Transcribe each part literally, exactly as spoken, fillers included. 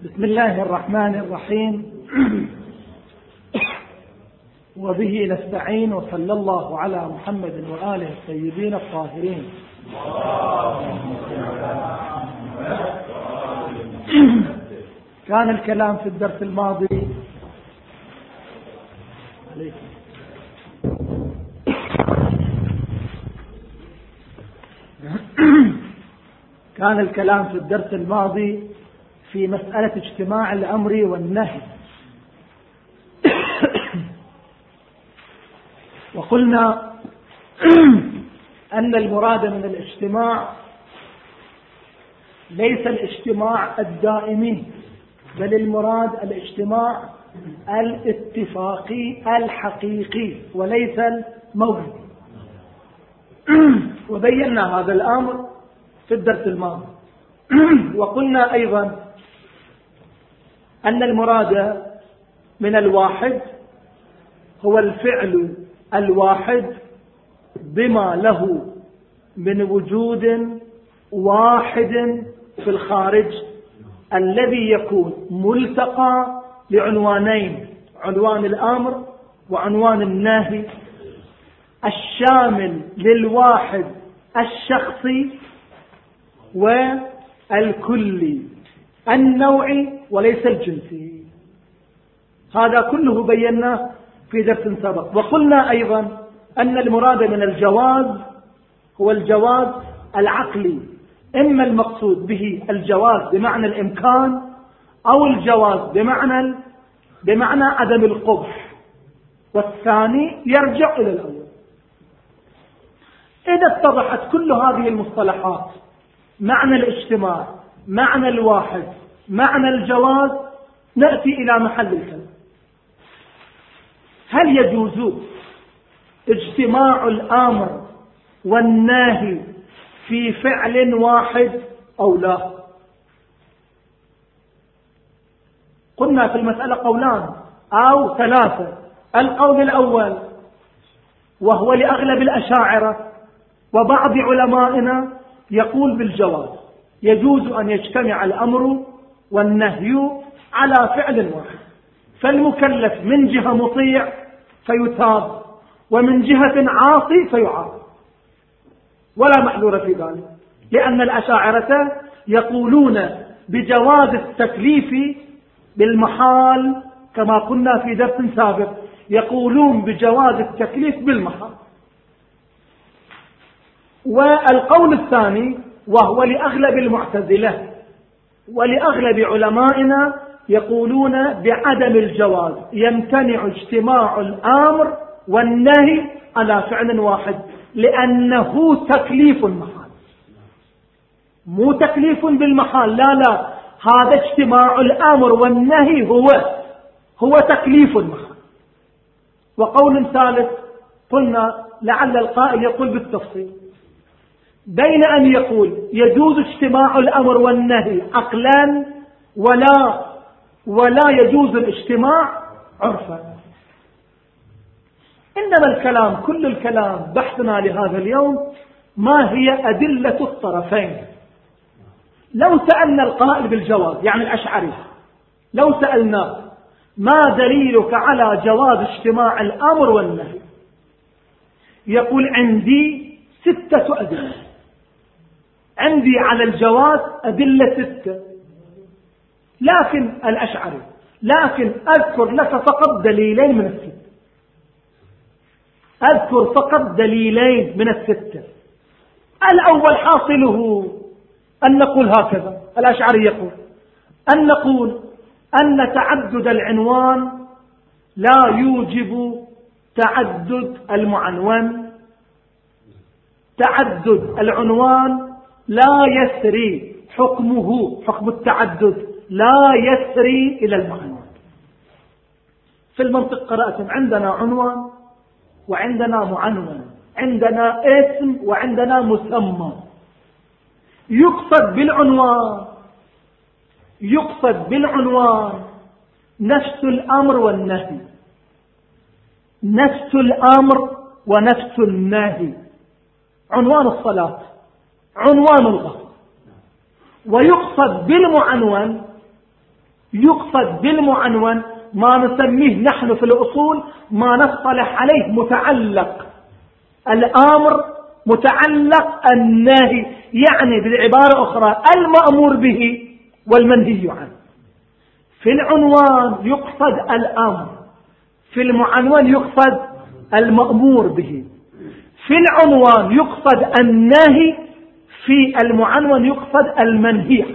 بسم الله الرحمن الرحيم وبه نستعين، وصلى الله على محمد وآله الطيبين الطاهرين. كان الكلام في الدرس الماضي كان الكلام في الدرس الماضي في مسألة اجتماع الأمر والنهي، وقلنا أن المراد من الاجتماع ليس الاجتماع الدائمي، بل المراد الاجتماع الاتفاقي الحقيقي وليس الموهمي. وبينا هذا الأمر في الدرس الماضي. وقلنا أيضا أن المراد من الواحد هو الفعل الواحد بما له من وجود واحد في الخارج، الذي يكون ملتقى لعنوانين: عنوان الأمر وعنوان النهي، الشامل للواحد الشخصي والكلي النوعي وليس الجنسي. هذا كله بيناه في درس سابق. وقلنا أيضا أن المراد من الجواز هو الجواز العقلي، إما المقصود به الجواز بمعنى الإمكان، أو الجواز بمعنى بمعنى عدم القبح، والثاني يرجع إلى الأول. إذا اتضحت كل هذه المصطلحات، معنى الاجتماع، معنى الواحد، معنى الجواز، نأتي إلى محل الكلام. هل يجوز اجتماع الأمر والنهي في فعل واحد أو لا؟ قلنا في المسألة قولان أو ثلاثة. القول الأول وهو لأغلب الأشاعرة وبعض علمائنا يقول بالجواز، يجوز أن يجتمع الأمر والنهي على فعل واحد، فالمكلف من جهة مطيع فيثاب، ومن جهة عاصي فيعاقب، ولا محذور في ذلك، لأن الأشاعرة يقولون بجواز التكليف بالمحال، كما قلنا في درس سابق، يقولون بجواز التكليف بالمحال. والقول الثاني وهو لأغلب المعتزلة ولأغلب علمائنا يقولون بعدم الجواز، يمتنع اجتماع الأمر والنهي على فعل واحد، لأنه تكليف محال، مو تكليف بالمحال، لا لا، هذا اجتماع الأمر والنهي هو هو تكليف محال. وقول ثالث قلنا لعل القائل يقول بالتفصيل، بين أن يقول يجوز اجتماع الأمر والنهي عقلا ولا ولا يجوز الاجتماع عرفا. إنما الكلام، كل الكلام بحثنا لهذا اليوم ما هي أدلة الطرفين. لو سألنا القائل بالجواز يعني الأشعري، لو سألنا ما دليلك على جواز اجتماع الأمر والنهي، يقول عندي ستة أدلة، عندي على الجواز أدلة ستة. لكن الأشعري لكن أذكر لك فقط دليلين من الستة، أذكر فقط دليلين من الستة. الأول حاصله أن نقول هكذا، الأشعري يقول أن نقول أن تعدد العنوان لا يوجب تعدد المعنون، تعدد العنوان لا يسري حكمه، حكم التعدد لا يسري إلى المعنون. في المنطق قرأتم عندنا عنوان وعندنا معنون، عندنا اسم وعندنا مسمى. يقصد بالعنوان يقصد بالعنوان نفس الأمر والنهي، نفس الأمر ونفس النهي. عنوان الصلاة، عنوان الغسل. ويقصد بالمعنون يقصد بالمعنون ما نسميه نحن في الأصول ما نصطلح عليه متعلق الأمر متعلق النهي، يعني بالعبارة أخرى المأمور به والمنهي عنه. في العنوان يقصد الأمر، في المعنون يقصد المأمور به. في العنوان يقصد النهي، في المعنون يقصد المنهي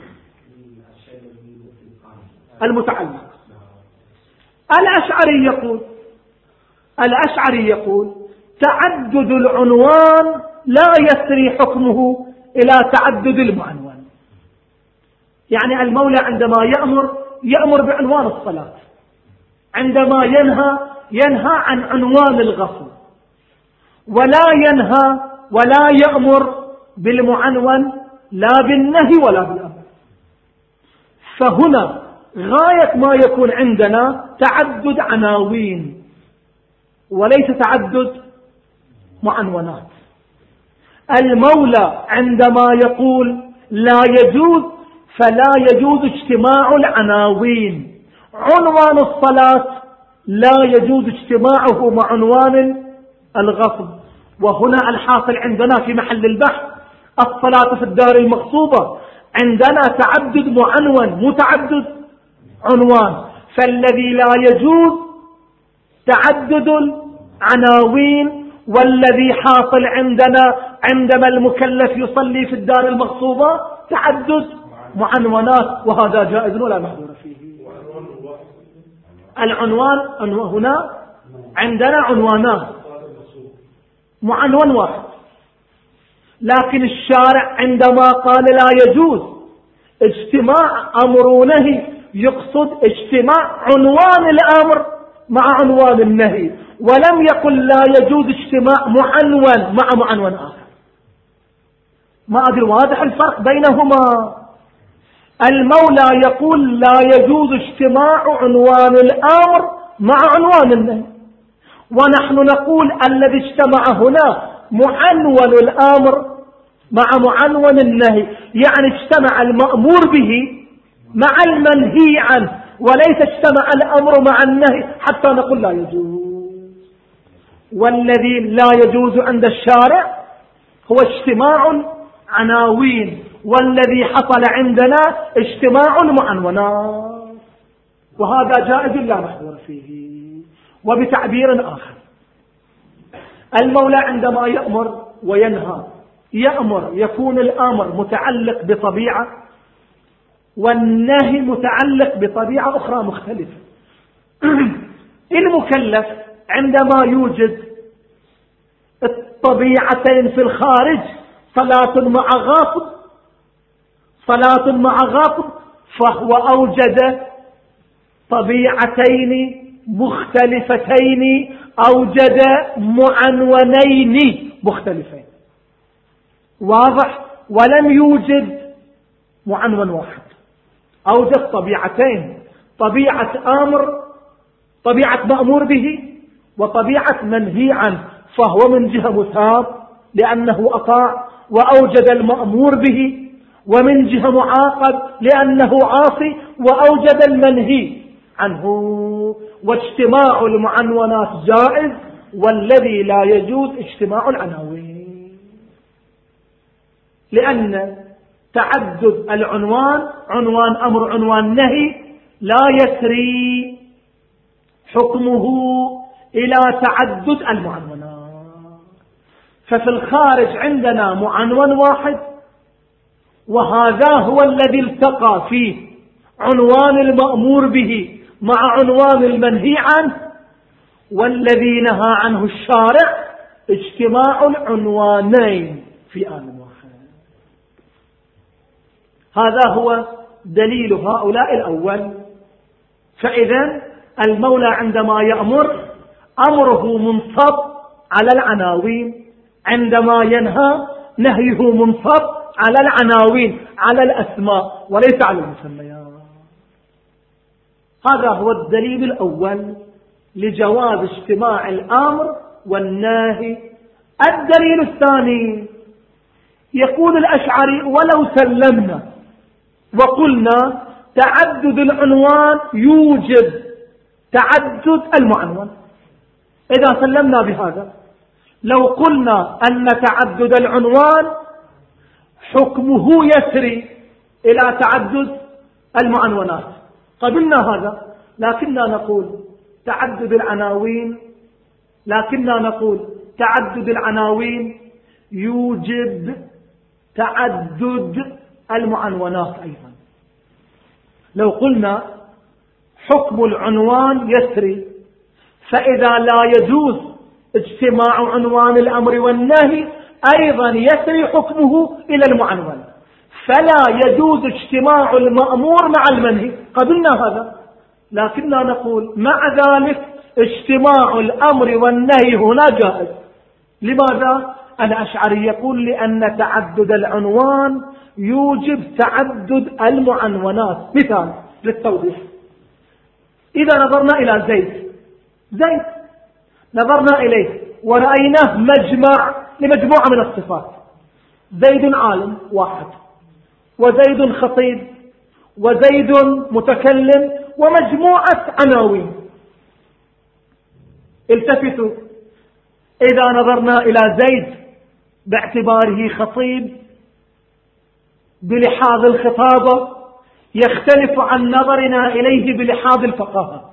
المتعلق. الأشعري يقول الأشعري يقول تعدد العنوان لا يسري حكمه إلى تعدد المعنون. يعني المولى عندما يأمر يأمر بعنوان الصلاة، عندما ينهى ينهى عن عنوان الغسل، ولا ينهى ولا يأمر بالمعنون لا بالنهي ولا بالأمر. فهنا غاية ما يكون عندنا تعدد عناوين وليس تعدد معنونات. المولى عندما يقول لا يجوز فلا يجوز اجتماع العناوين. عنوان الصلاة لا يجوز اجتماعه مع عنوان الغصب. وهنا الحاصل عندنا في محل البحث الصلاة في الدار المغصوبة عندنا تعدد معنون متعدد عنوان. فالذي لا يجوز تعدد العناوين، والذي حاصل عندنا عندما المكلف يصلي في الدار المغصوبة تعدد معنونات، وهذا جائز ولا محظور فيه. العنوان هنا عندنا عنوانان معنون واحد، لكن الشارع عندما قال لا يجوز اجتماع أمر ونهي يقصد اجتماع عنوان الأمر مع عنوان النهي، ولم يقل لا يجوز اجتماع معنون مع معنون آخر. ما أدري واضح الفرق بينهما. المولى يقول لا يجوز اجتماع عنوان الأمر مع عنوان النهي، ونحن نقول الذي اجتمع هنا معنون الأمر مع معنون النهي، يعني اجتمع المأمور به مع المنهي عنه، وليس اجتمع الأمر مع النهي حتى نقول لا يجوز. والذي لا يجوز عند الشارع هو اجتماع عناوين، والذي حصل عندنا اجتماع المعنونات، وهذا جائز لا محظور فيه. وبتعبير آخر، المولى عندما يأمر وينهى يأمر يكون الأمر متعلق بطبيعة والنهي متعلق بطبيعة أخرى مختلفة. المكلف عندما يوجد الطبيعتين في الخارج، صلاة مع غاصب صلاة مع غاصب، فهو أوجد طبيعتين مختلفتين، أوجد معنونين مختلفين، واضح؟ ولم يوجد معنون واحد، أوجد طبيعتين، طبيعة أمر طبيعة مأمور به وطبيعة منهي عنه، فهو من جهة مثاب لأنه أطاع وأوجد المأمور به، ومن جهة معاقب لأنه عاصي وأوجد المنهي عنه. واجتماع المعنونات جائز، والذي لا يجوز اجتماع العناوين، لأن تعدد العنوان عنوان أمر عنوان نهي لا يسري حكمه إلى تعدد المعنونات. ففي الخارج عندنا معنون واحد، وهذا هو الذي التقى فيه عنوان المأمور به مع عنوان المنهي عنه، والذي نهى عنه الشارع اجتماع العنوانين في آن واحد. هذا هو دليل هؤلاء الأول. فإذا المولى عندما يأمر أمره منصب على العناوين، عندما ينهى نهيه منصب على العناوين، على الأسماء وليس على المسميات. هذا هو الدليل الأول لجواز اجتماع الأمر والنهي. الدليل الثاني، يقول الأشعري ولو سلمنا وقلنا تعدد العنوان يوجب تعدد المعنون. إذا سلمنا بهذا، لو قلنا أن تعدد العنوان حكمه يسري إلى تعدد المعنونات قبلنا هذا، لكننا نقول تعدد العناوين لكننا نقول تعدد العناوين يوجب تعدد المعنونات أيضا. لو قلنا حكم العنوان يسري، فإذا لا يجوز اجتماع عنوان الأمر والنهي أيضا يسري حكمه إلى المعنون، فلا يجوز اجتماع المأمور مع المنهي قبلنا هذا. لكننا نقول مع ذلك اجتماع الأمر والنهي هنا جائز. لماذا؟ الأشعري يقول لأن تعدد العنوان يوجب تعدد المعنونات. مثال للتوضيح، إذا نظرنا إلى زيد زيد نظرنا إليه ورأيناه مجمع لمجموعة من الصفات، زيد عالم واحد، وزيد خطيب، وزيد متكلم، ومجموعة عناوين. التفتوا، إذا نظرنا إلى زيد باعتباره خطيب بلحاظ الخطابة يختلف عن نظرنا إليه بلحاظ الفقاهة.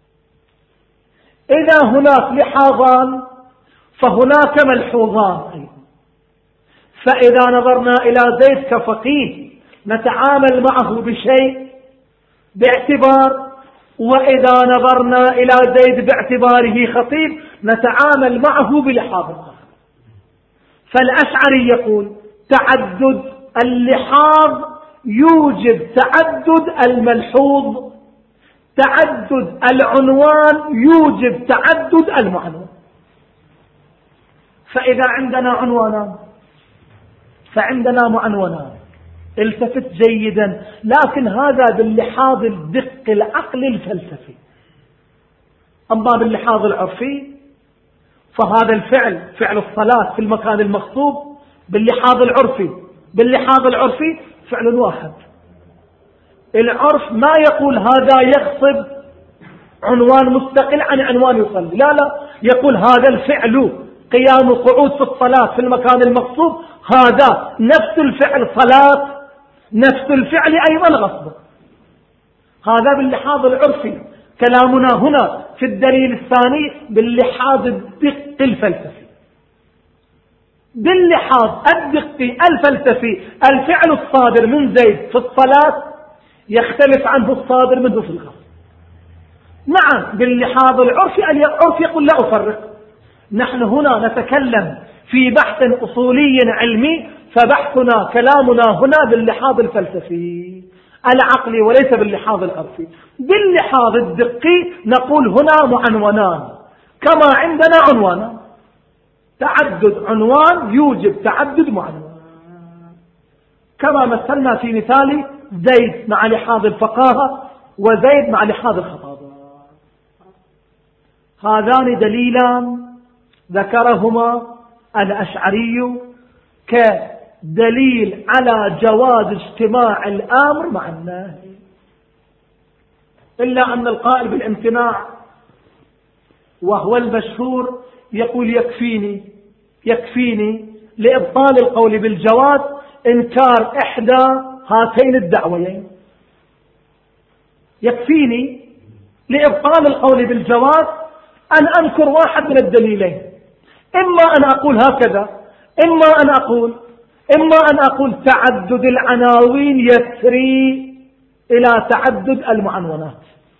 إذا هناك لحاظان فهناك ملحوظان أيضا. فإذا نظرنا إلى زيد كفقيه نتعامل معه بشيء باعتبار، وإذا نظرنا إلى زيد باعتباره خطيب نتعامل معه بلحاظ آخر. فالأشعري يقول تعدد اللحاظ يوجب تعدد الملحوظ، تعدد العنوان يوجب تعدد المعنون. فإذا عندنا عنوانان فعندنا معنونان. التفت جيدا، لكن هذا باللحاظ الدق العقل الفلسفي. أما باللحاظ العرفي فهذا الفعل فعل الصلاة في المكان المخطوب باللحاظ العرفي باللحاظ العرفي فعل واحد. العرف ما يقول هذا يخصب عنوان مستقل عن عنوان يصلي، لا لا، يقول هذا الفعل قيام قعود في الصلاة في المكان المخطوب هذا نفس الفعل صلاة، نفس الفعل أيضا غصب. هذا باللحاظ العرفي. كلامنا هنا في الدليل الثاني باللحاظ الدقي الفلسفي. باللحاظ الدقي الفلسفي الفعل الصادر من زيد في الصلاة يختلف عنه الصادر منه في الغصب. نعم باللحاظ العرفي العرف يقول لا أفرق. نحن هنا نتكلم في بحث أصولي علمي، فبحثنا كلامنا هنا باللحاظ الفلسفي العقلي وليس باللحاظ العرفي. باللحاظ الدقي نقول هنا معنونان كما عندنا عنوانان. تعدد عنوان يوجب تعدد معنون، كما مثلنا في مثال زيد مع لحاظ الفقاهة وزيد مع لحاظ الخطابة. هذان دليلان ذكرهما الأشعري كدليل على جواز اجتماع الأمر مع النهي، إلا أن القائل بالامتناع وهو المشهور يقول يكفيني يكفيني لإبطال القول بالجواز إنكار إحدى هاتين الدعويين. يكفيني لإبطال القول بالجواز أن أنكر واحد من الدليلين، إما أن أقول هكذا إما أن أقول إما أن أقول تعدد العناوين يسري إلى تعدد المعنونات،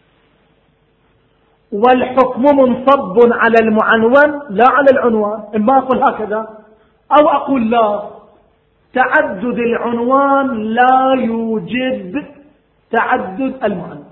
والحكم منصب على المعنون لا على العنوان. إما أقول هكذا أو أقول لا، تعدد العنوان لا يوجب تعدد المعنون.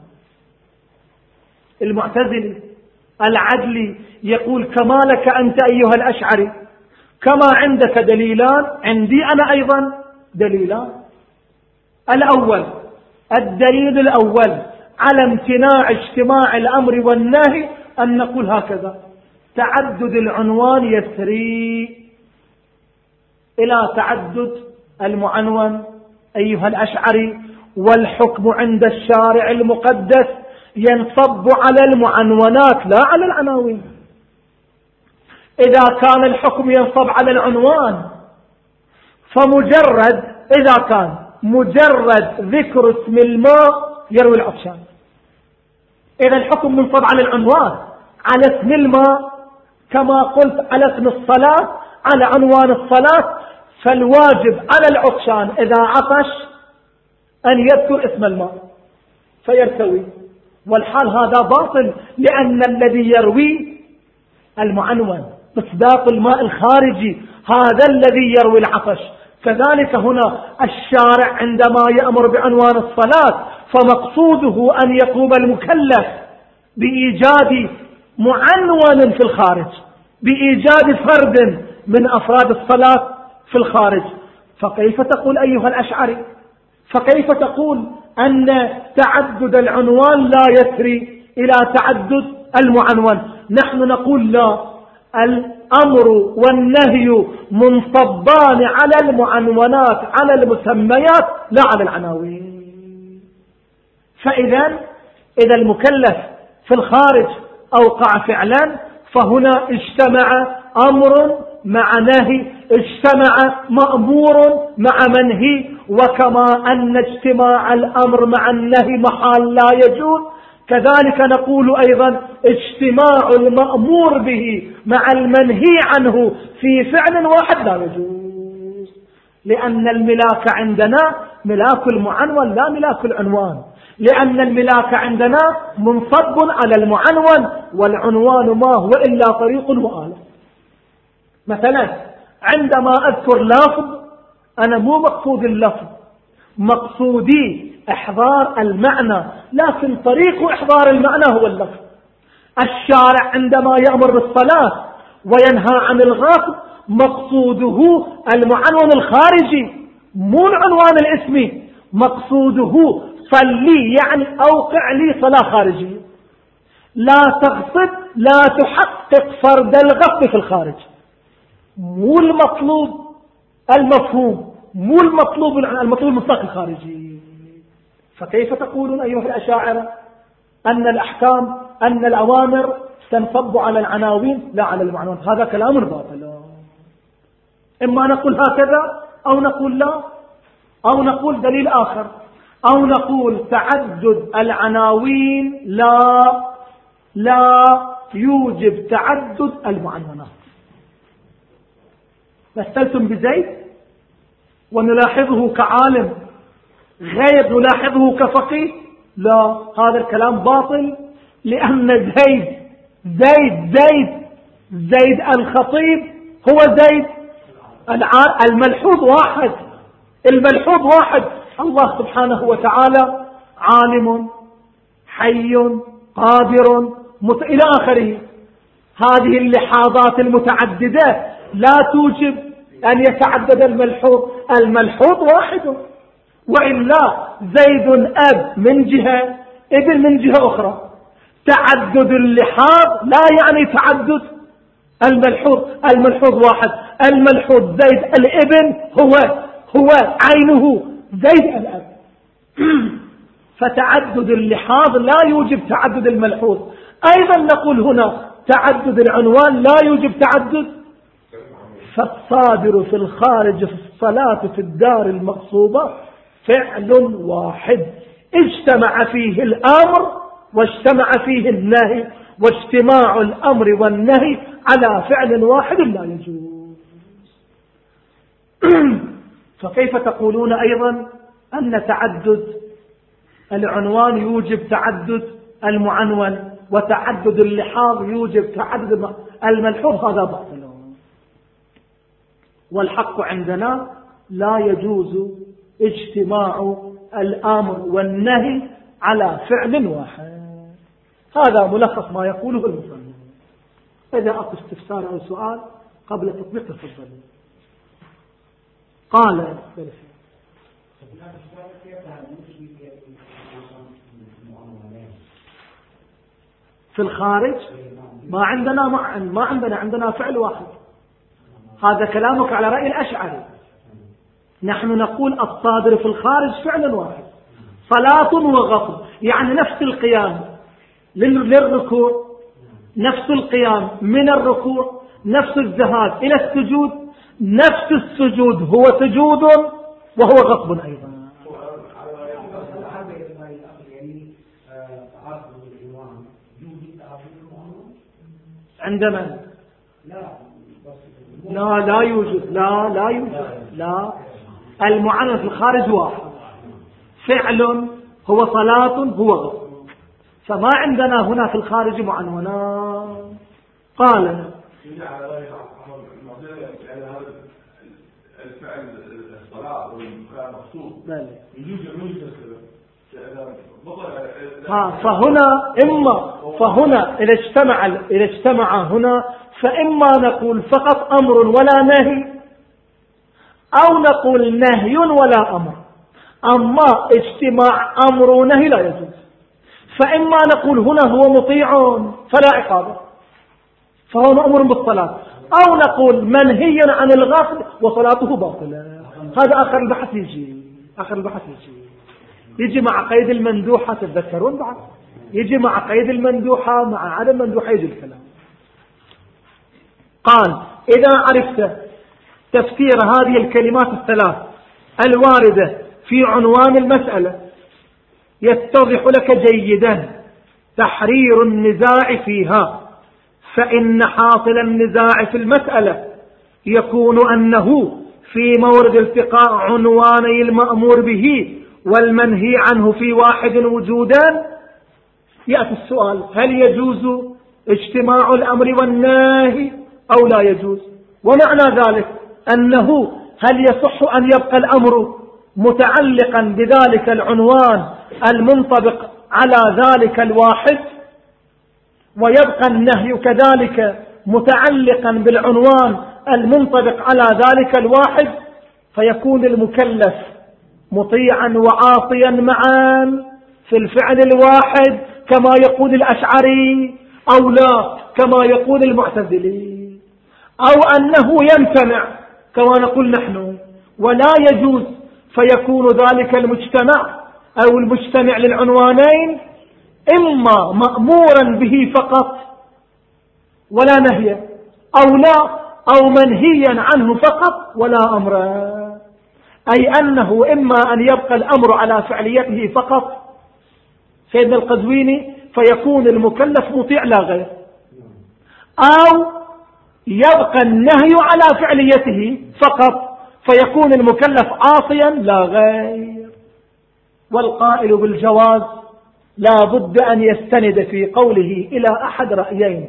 المعتزلي العدلي يقول كما لك أنت أيها الأشعري، كما عندك دليلان عندي أنا أيضا دليلان. الأول الدليل الأول على امتناع اجتماع الأمر والنهي أن نقول هكذا تعدد العنوان يسري إلى تعدد المعنون أيها الأشعري، والحكم عند الشارع المقدس ينصب على المعنونات لا على العناوين. إذا كان الحكم ينصب على العنوان فمجرد إذا كان مجرد ذكر اسم الماء يروي العطشان. إذا الحكم منصب على العنوان على اسم الماء كما قلت على اسم الصلاة على عنوان الصلاة، فالواجب على العطشان إذا عطش أن يذكر اسم الماء فيرتوي، والحال هذا باطل لأن الذي يروي المعنون مصداق الماء الخارجي هذا الذي يروي العطش. كذلك هنا الشارع عندما يأمر بعنوان الصلاة فمقصوده أن يقوم المكلف بإيجاد معنون في الخارج، بإيجاد فرد من أفراد الصلاة في الخارج. فكيف تقول أيها الأشعري، فكيف تقول أن تعدد العنوان لا يسري إلى تعدد المعنون؟ نحن نقول لا، الأمر والنهي منصبان على المعنونات على المسميات لا على العناوين. فإذا إذا المكلف في الخارج أوقع فعلا فهنا اجتمع أمر مع نهي، اجتمع مأمور مع منهي، وكما أن اجتماع الأمر مع النهي محال لا يجوز، كذلك نقول أيضا اجتماع المأمور به مع المنهي عنه في فعل واحد لا يجوز، لأن الملاك عندنا ملاك المعنون لا ملاك العنوان، لأن الملاك عندنا منصب على المعنون، والعنوان ما هو إلا طريق وآلة. مثلا عندما أذكر لفظ أنا مو مقصود اللفظ، مقصودي إحضار المعنى، لكن طريق إحضار المعنى هو اللفظ. الشارع عندما يأمر بالصلاة وينهى عن الغصب مقصوده المعنون الخارجي مو العنوان الاسمي، مقصوده صلي يعني أوقع لي صلاة خارجية، لا تغصب، لا تحقق فرد الغصب في الخارج، مو المطلوب المفهوم، مو المطلوب المطلوب المصداق الخارجي. فكيف تقولون أيها الأشاعرة أن الأحكام أن الأوامر تنصب على العناوين لا على المعنون؟ هذا كلام باطل. إما نقول هكذا أو نقول لا، أو نقول دليل آخر، أو نقول تعدد العناوين لا لا يوجب تعدد المعنونات. مثلتم بزيد ونلاحظه كعالم غير نلاحظه كفقيه، لا، هذا الكلام باطل، لأن زيد زيد زيد زيد الخطيب هو زيد الملحوظ واحد، الملحوظ واحد، الله سبحانه وتعالى عالم حي قادر مت... إلى آخره. هذه اللحاظات المتعددة لا توجب أن يتعدد الملحوظ، الملحوظ واحد، وإلا زيد أب من جهة ابن من جهة أخرى. تعدد اللحاظ لا يعني تعدد الملحوظ، الملحوظ واحد، الملحوظ زيد الابن هو هو عينه زيد الأب. فتعدد اللحاظ لا يوجب تعدد الملحوظ. أيضا نقول هنا تعدد العنوان لا يوجب تعدد، فالصادر في الخارج في الصلاة في الدار المغصوبة فعل واحد اجتمع فيه الأمر واجتمع فيه النهي، واجتماع الأمر والنهي على فعل واحد لا يجوز. فكيف تقولون أيضا أن تعدد العنوان يوجب تعدد المعنون، وتعدد اللحاظ يوجب تعدد الملحوظ؟ هذا باطل. والحق عندنا لا يجوز اجتماع الأمر والنهي على فعل واحد. هذا ملخص ما يقوله المصنف. إذا أكو استفسار أو سؤال قبل تطبيق تفضل. قال في الخارج ما عندنا ما عندنا عندنا فعل واحد. هذا كلامك على رأي الأشعري. نحن نقول الصادر في الخارج فعل واحد، صلاة وغصب، يعني نفس القيام للركوع، نفس القيام من الركوع، نفس الذهاب إلى السجود، نفس السجود هو سجود وهو غصب أيضا. عندما لا لا يوجد لا لا يوجد لا المعنون في الخارج واحد، فعل هو صلاة هو غصب، فما عندنا هنا في الخارج معنونا. قال الفعل الصلاة والفعل مقصود ها فهنا إما فهنا إذا اجتمع إذا اجتمع هنا فإما نقول فقط أمر ولا نهي، أو نقول نهي ولا أمر. أما اجتماع أمر ونهي لا يجوز، فإما نقول هنا هو مطيع فلا عقابه فهو مأمور بالصلاة، أو نقول منهي عن الغفل وصلاته باطلة. هذا آخر البحث يجي آخر البحث يجي يجي مع قيد المندوحة، تتذكرون بعد يجي مع قيد المندوحة مع عدم مندوحة يجي الكلام. قال إذا عرفت تفسير هذه الكلمات الثلاث الواردة في عنوان المسألة يتضح لك جيدا تحرير النزاع فيها، فإن حاصل النزاع في المسألة يكون أنه في مورد التقاء عنواني المأمور به والمنهي عنه في واحد وجودا. يأتي السؤال: هل يجوز اجتماع الأمر والنهي أو لا يجوز؟ ومعنى ذلك أنه هل يصح أن يبقى الأمر متعلقا بذلك العنوان المنطبق على ذلك الواحد، ويبقى النهي كذلك متعلقا بالعنوان المنطبق على ذلك الواحد، فيكون المكلف مطيعا وعاصيا معا في الفعل الواحد كما يقول الأشعري، أو لا كما يقول المعتزلي، أو أنه يمتنع كما نقول نحن ولا يجوز، فيكون ذلك المجتمع أو المجتمع للعنوانين إما مأمورا به فقط ولا نهي، أو لا أو منهيا عنه فقط ولا أمر، أي أنه إما أن يبقى الأمر على فعليته فقط سيدنا القزويني فيكون المكلف مطيع لا غير، أو يبقى النهي على فعليته فقط فيكون المكلف عاصيا لا غير. والقائل بالجواز لا بد أن يستند في قوله إلى أحد رأيين: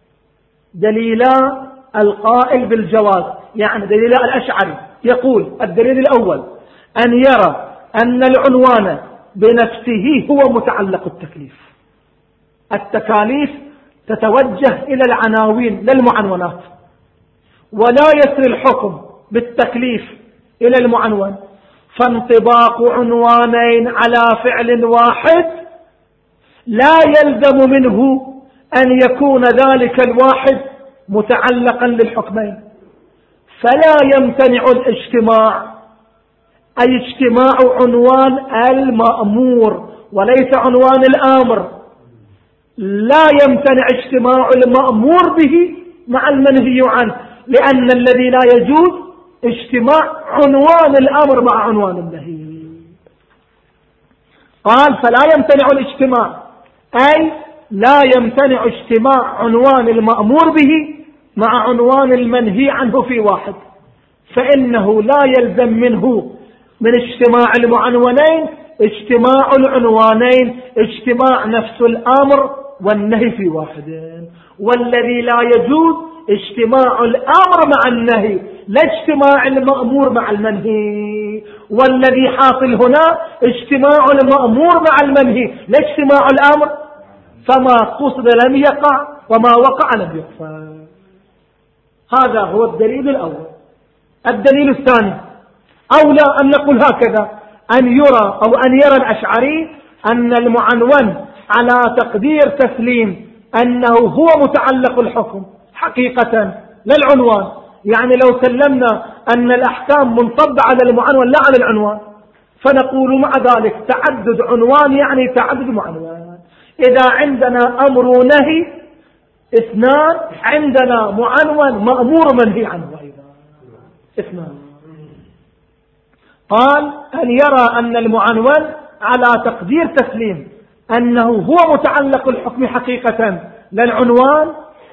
دليلا القائل بالجواز يعني دليلا الأشعري، يقول الدليل الأول أن يرى أن العنوان بنفسه هو متعلق التكليف، التكاليف تتوجه إلى العناوين للمعنونات، ولا يسري الحكم بالتكليف إلى المعنون، فانطباق عنوانين على فعل واحد لا يلزم منه أن يكون ذلك الواحد متعلقا للحكمين، فلا يمتنع الاجتماع، أي اجتماع عنوان المأمور وليس عنوان الآمر، لا يمتنع اجتماع المأمور به مع المنهي عنه، لأن الذي لا يجوز اجتماع عنوان الأمر مع عنوان النهي. قال فلا يمتنع الاجتماع، أي لا يمتنع اجتماع عنوان المأمور به مع عنوان المنهي عنه في واحد، فإنه لا يلزم منه من اجتماع المعنونين اجتماع العنوانين اجتماع نفس الأمر والنهي في واحد. والذي لا يجوز اجتماع الأمر مع النهي لا اجتماع المأمور مع المنهي، والذي حاصل هنا اجتماع المأمور مع المنهي لا اجتماع الأمر، فما قصد لم يقع وما وقع لم يقع. هذا هو الدليل الأول. الدليل الثاني أولى أن نقول هكذا: أن يرى أو أن يرى الأشعري أن المعنون على تقدير تسليم أنه هو متعلق الحكم حقيقة للعنوان، يعني لو سلمنا أن الأحكام منصبة على المعنون لا على العنوان، فنقول مع ذلك تعدد عنوان يعني تعدد معنوان. إذا عندنا أمر ونهي اثنان، عندنا معنون مأمور منهي عنه أيضا اثنان. قال أن يرى أن المعنون على تقدير تسليم أنه هو متعلق الحكم حقيقة للعنوان،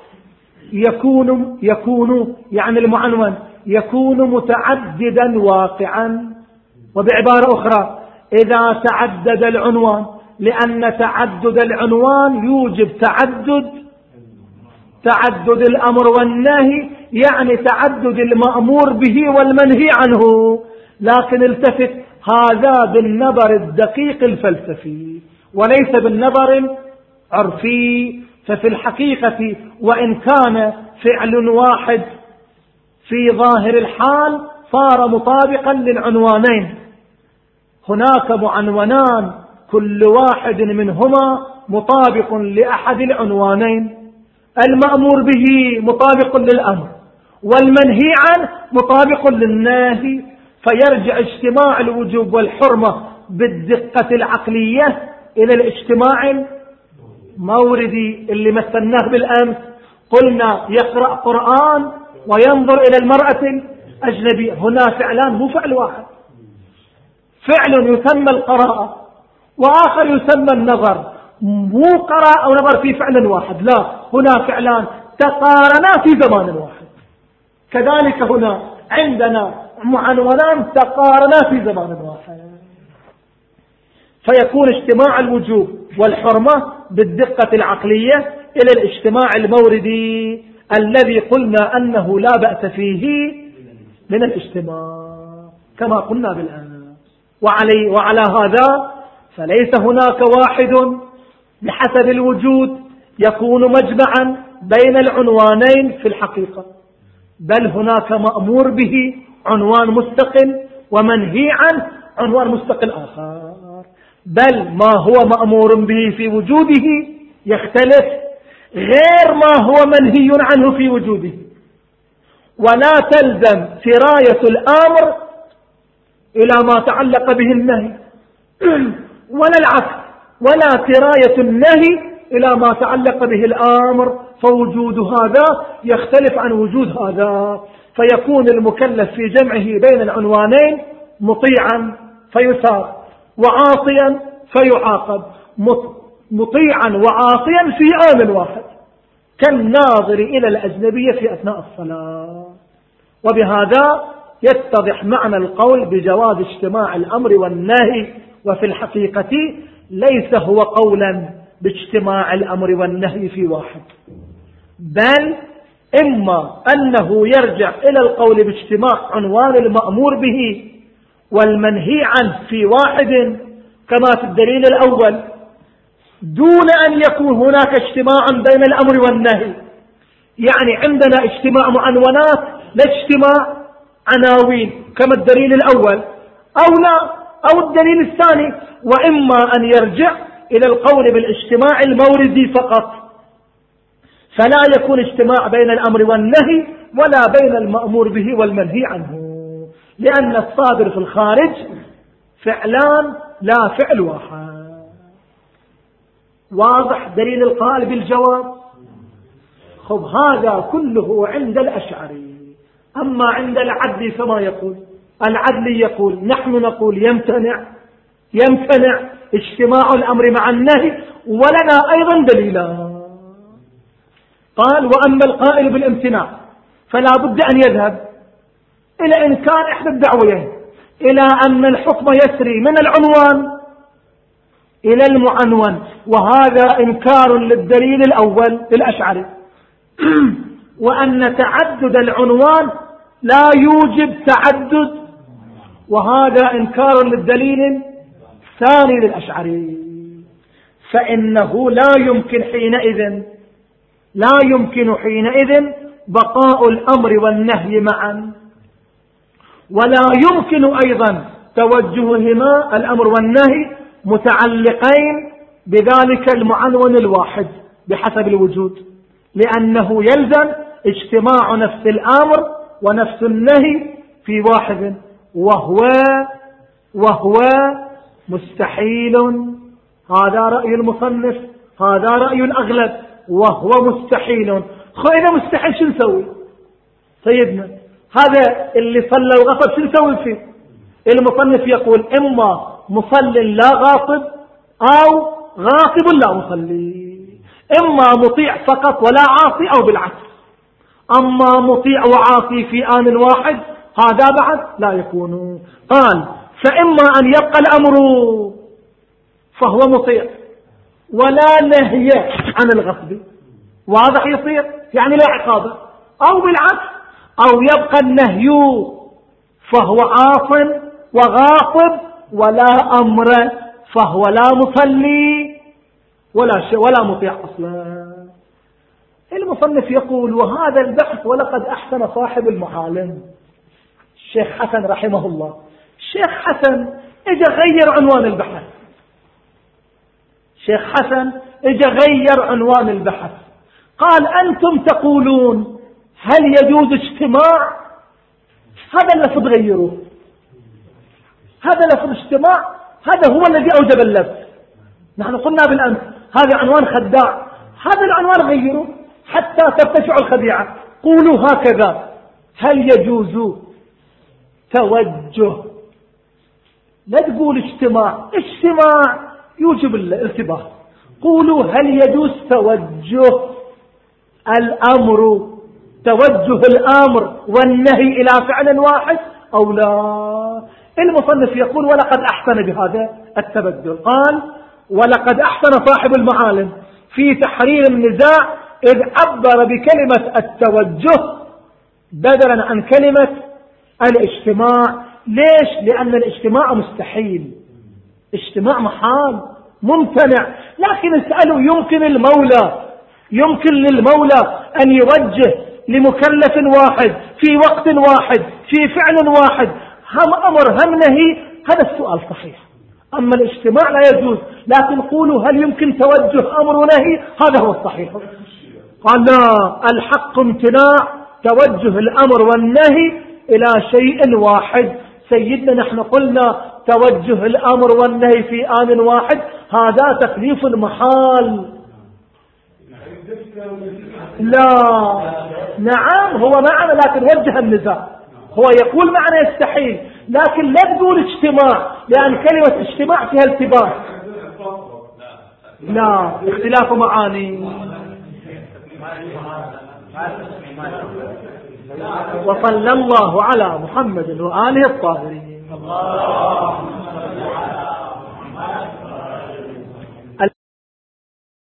يكون يكون يعني المعنون يكون متعددا واقعا. وبعبارة أخرى إذا تعدد العنوان، لأن تعدد العنوان يوجب تعدد تعدد الأمر والنهي، يعني تعدد المأمور به والمنهي عنه. لكن التفت، هذا بالنظر الدقيق الفلسفي وليس بالنظر العرفي. ففي الحقيقة وإن كان فعل واحد في ظاهر الحال صار مطابقا للعنوانين، هناك معنونان كل واحد منهما مطابق لأحد العنوانين. المأمور به مطابق للأمر، والمنهي عنه مطابق للنهي، فيرجع اجتماع الوجوب والحرمة بالدقة العقلية إلى الاجتماع الموردي اللي مثلناه بالأمس. قلنا يقرأ قرآن وينظر إلى المرأة الأجنبية، هنا فعلان مو فعل واحد، فعل يسمى القراءة وآخر يسمى النظر، مو قراءة ونظر في فعل واحد، لا، هنا فعلان تقارنا في زمان واحد. كذلك هنا عندنا معنونان تقارنا في زمان واحد، فيكون اجتماع الوجوب والحرمة بالدقة العقلية إلى الاجتماع الموردي الذي قلنا أنه لا بأس فيه من الاجتماع كما قلنا بالآن. وعلي وعلى هذا فليس هناك واحد بحسب الوجود يكون مجمعا بين العنوانين في الحقيقة، بل هناك مأمور به عنوان مستقل ومنهي عنه عنوان مستقل آخر، بل ما هو مأمور به في وجوده يختلف غير ما هو منهي عنه في وجوده. ولا تلزم سراية الأمر إلى ما تعلق به النهي ولا العكس، ولا سراية النهي إلى ما تعلق به الأمر، فوجود هذا يختلف عن وجود هذا، فيكون المكلف في جمعه بين العنوانين مطيعا فيثاب وعاصيا فيعاقب، مطيعا وعاصيا في آن واحد كالناظر إلى الأجنبية في أثناء الصلاة. وبهذا يتضح معنى القول بجواز اجتماع الأمر والنهي. وفي الحقيقة ليس هو قولا باجتماع الأمر والنهي في واحد، بل إما أنه يرجع إلى القول باجتماع عنوان المأمور به والمنهي عنه في واحد كما في الدليل الأول، دون أن يكون هناك اجتماع بين الأمر والنهي. يعني عندنا اجتماع معنونات لا اجتماع عناوين كما الدليل الأول، أو لا، أو الدليل الثاني. وإما أن يرجع إلى القول بالاجتماع الموردي فقط، فلا يكون اجتماع بين الأمر والنهي ولا بين المأمور به والمنهي عنه، لأن الصادر في الخارج فعلان لا فعل واحد. واضح دليل القائل بالجواب؟ خب هذا كله عند الأشعري. أما عند العدل فما يقول؟ العدل يقول نحن نقول يمتنع يمتنع اجتماع الأمر مع النهي، ولنا أيضا دليلا. قال وأما القائل بالامتناع فلا بد أن يذهب إلى إنكار إحدى الدعوين، إلى أن الحكم يسري من العنوان إلى المعنون، وهذا إنكار للدليل الأول للأشعري. وأن تعدد العنوان لا يوجب تعدد، وهذا إنكار للدليل الثاني للأشعري. فإنه لا يمكن حينئذ لا يمكن حينئذ بقاء الأمر والنهي معا، ولا يمكن أيضا توجههما الأمر والنهي متعلقين بذلك المعنون الواحد بحسب الوجود، لأنه يلزم اجتماع نفس الأمر ونفس النهي في واحد، وهو وهو مستحيل. هذا رأي المصنف، هذا رأي الأغلب، وهو مستحيل. خو إذا مستحيل شو نسوي سيدنا؟ هذا اللي صلى وغصب شو نسوي فيه؟ المصنف يقول إما مصل لا غاصب أو غاصب لا مصلي، إما مطيع فقط ولا عاصي أو بالعكس. أما مطيع وعاصي في آن واحد هذا بعد لا يكون. قال فإما أن يبقى الأمر فهو مطيع ولا نهي عن الغصب، واضح يصير يعني لا عقابه، أو بالعكس، أو يبقى النهي فهو عاص وغاصب ولا أمر فهو لا مصلي ولا شيء ولا مطيع أصلا. المصنف يقول وهذا البحث ولقد أحسن صاحب المعالم الشيخ حسن رحمه الله. الشيخ حسن اجى غير عنوان البحث، الشيخ حسن اجى غير عنوان البحث، قال أنتم تقولون هل يجوز اجتماع؟ هذا اللفظ غيروه، هذا لفظ اجتماع هذا هو الذي أوجب اللبس. نحن قلنا بالأمس هذا عنوان خداع، هذا العنوان غيروه حتى ترتفع الخديعة. قولوا هكذا هل يجوز توجه، لا تقول اجتماع، اجتماع يوجب الالتباس. قولوا هل يجوز توجه الأمر، توجه الأمر والنهي إلى فعل واحد أو لا؟ المصنف يقول ولقد أحسن بهذا التبدل. قال ولقد أحسن صاحب المعالم في تحرير النزاع إذ عبر بكلمة التوجه بدلا عن كلمة الاجتماع. ليش؟ لأن الاجتماع مستحيل، اجتماع محال ممتنع. لكن اسألوا يمكن المولى يمكن للمولى أن يوجه لمكلف واحد في وقت واحد في فعل واحد هم أمر هم نهي؟ هذا السؤال صحيح. أما الاجتماع لا يجوز. لكن قولوا هل يمكن توجه أمر ونهي؟ هذا هو الصحيح. قال لا، الحق امتناع توجه الأمر والنهي إلى شيء واحد. سيدنا نحن قلنا توجه الأمر والنهي في آن واحد هذا تكليف محال. لا نعم هو معنا لكن وجه النزاع، هو يقول معنا يستحيل لكن لا تقول اجتماع لأن كلمة اجتماع فيها التباس. لا اختلاف معاني. وصلى الله على محمد وآله الطاهرين.